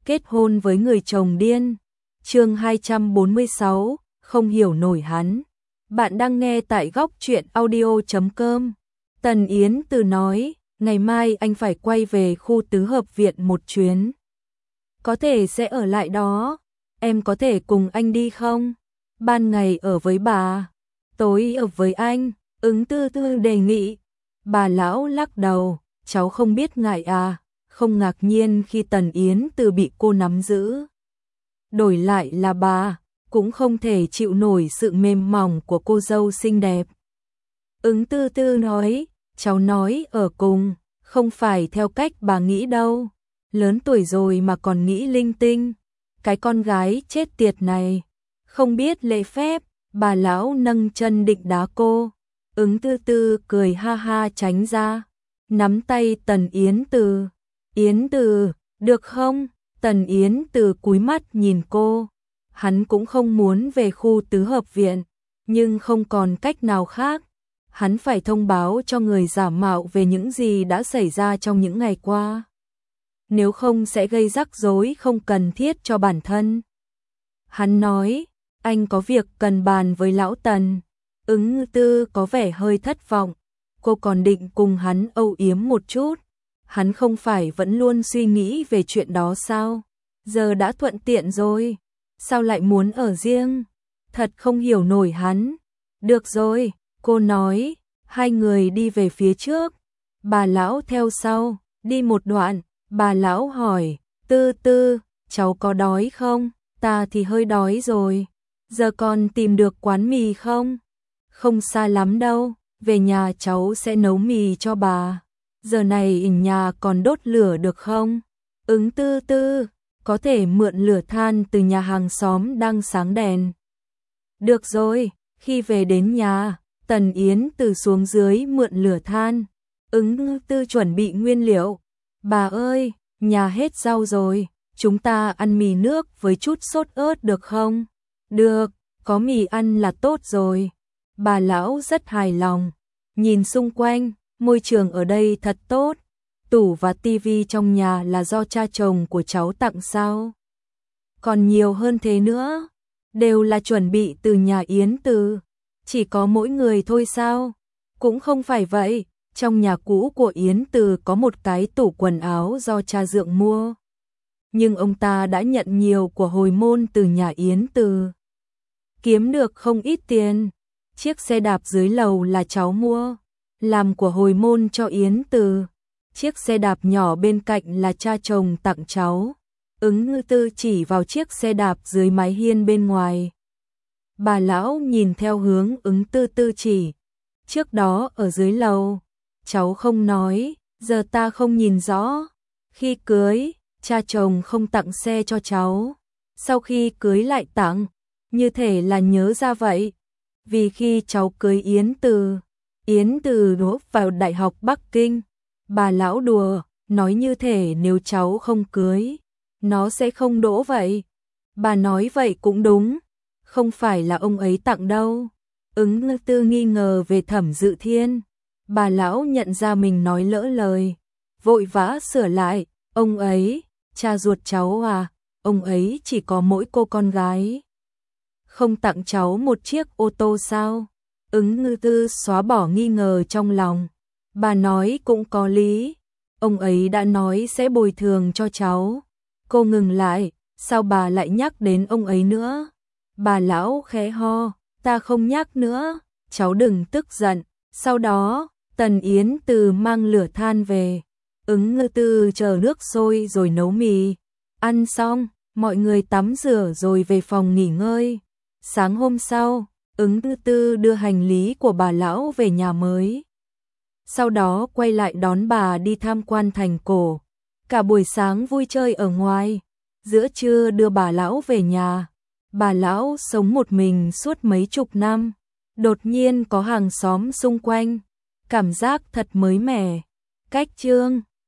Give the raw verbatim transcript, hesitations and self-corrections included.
kết hôn với người chồng điên. Chương hai trăm bốn mươi sáu, không hiểu nổi hắn. Bạn đang nghe tại góc truyện audio chấm com. Tần Yến Từ nói, ngày mai anh phải quay về khu tứ hợp viện một chuyến. Có thể sẽ ở lại đó, em có thể cùng anh đi không? Ban ngày ở với bà, tối ở với anh, Ứng Tư Tư đề nghị. Bà lão lắc đầu, cháu không biết ngại à, không ngạc nhiên khi Tần Yến Từ bị cô nắm giữ. Đổi lại là bà, cũng không thể chịu nổi sự mềm mỏng của cô dâu xinh đẹp. Ứng Tư Tư nói, cháu nói ở cùng, không phải theo cách bà nghĩ đâu. Lớn tuổi rồi mà còn nghĩ linh tinh. Cái con gái chết tiệt này, không biết lễ phép. Bà lão nâng chân định đá cô. Ứng Tư Tư cười ha ha tránh ra, nắm tay Tần Yến Từ. Yến Từ, được không? Tần Yến Từ cúi mắt nhìn cô. Hắn cũng không muốn về khu tứ hợp viện, nhưng không còn cách nào khác. Hắn phải thông báo cho người giả mạo về những gì đã xảy ra trong những ngày qua. Nếu không sẽ gây rắc rối không cần thiết cho bản thân. Hắn nói, anh có việc cần bàn với lão Tần. Ứng Tư có vẻ hơi thất vọng. Cô còn định cùng hắn âu yếm một chút. Hắn không phải vẫn luôn suy nghĩ về chuyện đó sao? Giờ đã thuận tiện rồi, sao lại muốn ở riêng? Thật không hiểu nổi hắn. Được rồi, cô nói. Hai người đi về phía trước, bà lão theo sau. Đi một đoạn, bà lão hỏi, Tư Tư, cháu có đói không? Ta thì hơi đói rồi. Giờ còn tìm được quán mì không? Không xa lắm đâu, về nhà cháu sẽ nấu mì cho bà. Giờ này ở nhà còn đốt lửa được không? Ứng Tư Tư, có thể mượn lửa than từ nhà hàng xóm đang sáng đèn. Được rồi, khi về đến nhà, Tần Yến Từ xuống dưới mượn lửa than. Ứng Tư chuẩn bị nguyên liệu. Bà ơi, nhà hết rau rồi, chúng ta ăn mì nước với chút sốt ớt được không? Được, có mì ăn là tốt rồi. Bà lão rất hài lòng. Nhìn xung quanh, môi trường ở đây thật tốt. Tủ và tivi trong nhà là do cha chồng của cháu tặng sao? Còn nhiều hơn thế nữa, đều là chuẩn bị từ nhà Yến Từ. Chỉ có mỗi người thôi sao? Cũng không phải vậy, trong nhà cũ của Yến Từ có một cái tủ quần áo do cha dượng mua. Nhưng ông ta đã nhận nhiều của hồi môn từ nhà Yến Từ. Kiếm được không ít tiền. Chiếc xe đạp dưới lầu là cháu mua, làm của hồi môn cho Yến Từ. Chiếc xe đạp nhỏ bên cạnh là cha chồng tặng cháu. Ứng Tư chỉ vào chiếc xe đạp dưới mái hiên bên ngoài. Bà lão nhìn theo hướng Ứng Tư Tư chỉ. Trước đó ở dưới lầu, cháu không nói, giờ ta không nhìn rõ. Khi cưới, cha chồng không tặng xe cho cháu. Sau khi cưới lại tặng, như thể là nhớ ra vậy. Vì khi cháu cưới Yến Từ, Yến Từ đỗ vào Đại học Bắc Kinh. Bà lão đùa, nói như thể nếu cháu không cưới, nó sẽ không đỗ vậy. Bà nói vậy cũng đúng, không phải là ông ấy tặng đâu. Ứng Tư nghi ngờ về Thẩm Dự Thiên. Bà lão nhận ra mình nói lỡ lời, vội vã sửa lại, ông ấy, cha ruột cháu à, ông ấy chỉ có mỗi cô con gái. Không tặng cháu một chiếc ô tô sao? Ứng Tư xóa bỏ nghi ngờ trong lòng. Bà nói cũng có lý. Ông ấy đã nói sẽ bồi thường cho cháu. Cô ngừng lại, sao bà lại nhắc đến ông ấy nữa? Bà lão khẽ ho, ta không nhắc nữa, cháu đừng tức giận. Sau đó, Tần Yến Từ mang lửa than về. Ứng Tư chờ nước sôi rồi nấu mì. Ăn xong, mọi người tắm rửa rồi về phòng nghỉ ngơi. Sáng hôm sau, Ứng Tư Tư đưa hành lý của bà lão về nhà mới. Sau đó quay lại đón bà đi tham quan thành cổ. Cả buổi sáng vui chơi ở ngoài. Giữa trưa đưa bà lão về nhà. Bà lão sống một mình suốt mấy chục năm. Đột nhiên có hàng xóm xung quanh. Cảm giác thật mới mẻ. Cách chương